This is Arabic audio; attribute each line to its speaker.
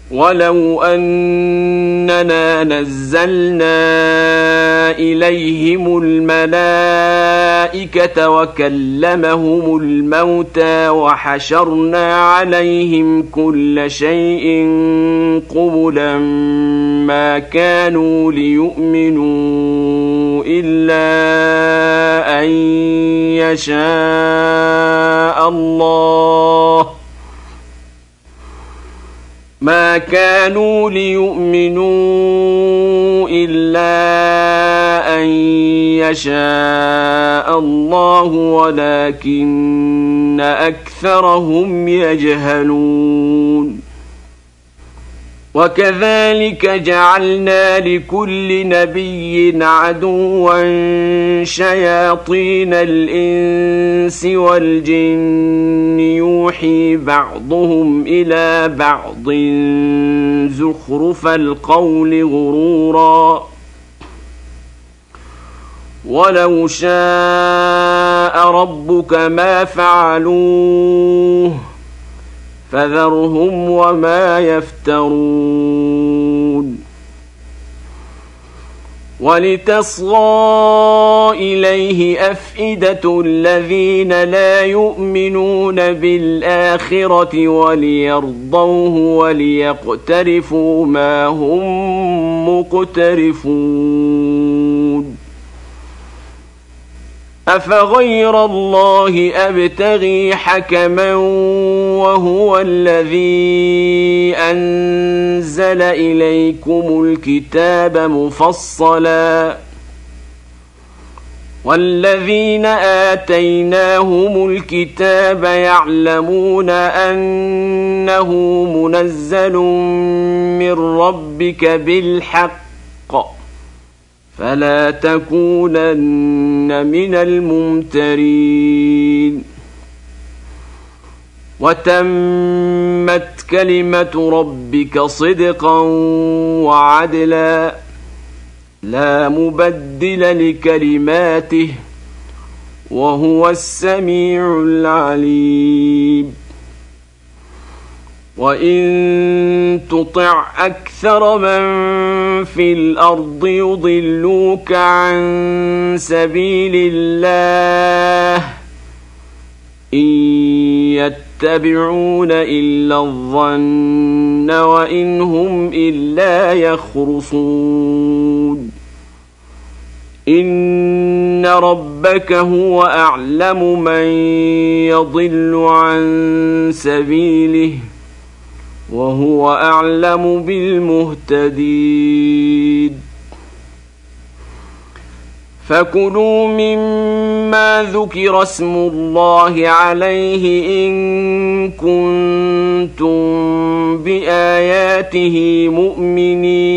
Speaker 1: ولو أننا نزلنا إليهم الملائكة وكلمهم الموتى وحشرنا عليهم كل شيء قبلا ما كانوا ليؤمنوا إلا أن يشاء الله ما كانوا ليؤمنوا إلا أن يشاء الله ولكن أكثرهم يجهلون وكذلك جعلنا لكل نبي عدوا شياطين الإنس والجن يوحي بعضهم إلى بعض زخرف القول غرورا ولو شاء ربك ما فعلوه فذرهم وما يفترون ولتصغى إليه أفئدة الذين لا يؤمنون بالآخرة وليرضوه وليقترفوا ما هم مقترفون أفغير الله أبتغي حكما وهو الذي أنزل إليكم الكتاب مفصلا والذين آتيناهم الكتاب يعلمون أنه منزل من ربك بالحق فلا تكونن من الممترين وتمت كلمة ربك صدقا وعدلا لا مبدل لكلماته وهو السميع العليم وإن تطع أكثر من في الأرض يضلوك عن سبيل الله إن يتبعون إلا الظن وإن هم إلا يخرصون إن ربك هو أعلم من يضل عن سبيله وهو أعلم بالمهتدين فكلوا مما ذكر اسم الله عليه إن كنتم بآياته مؤمنين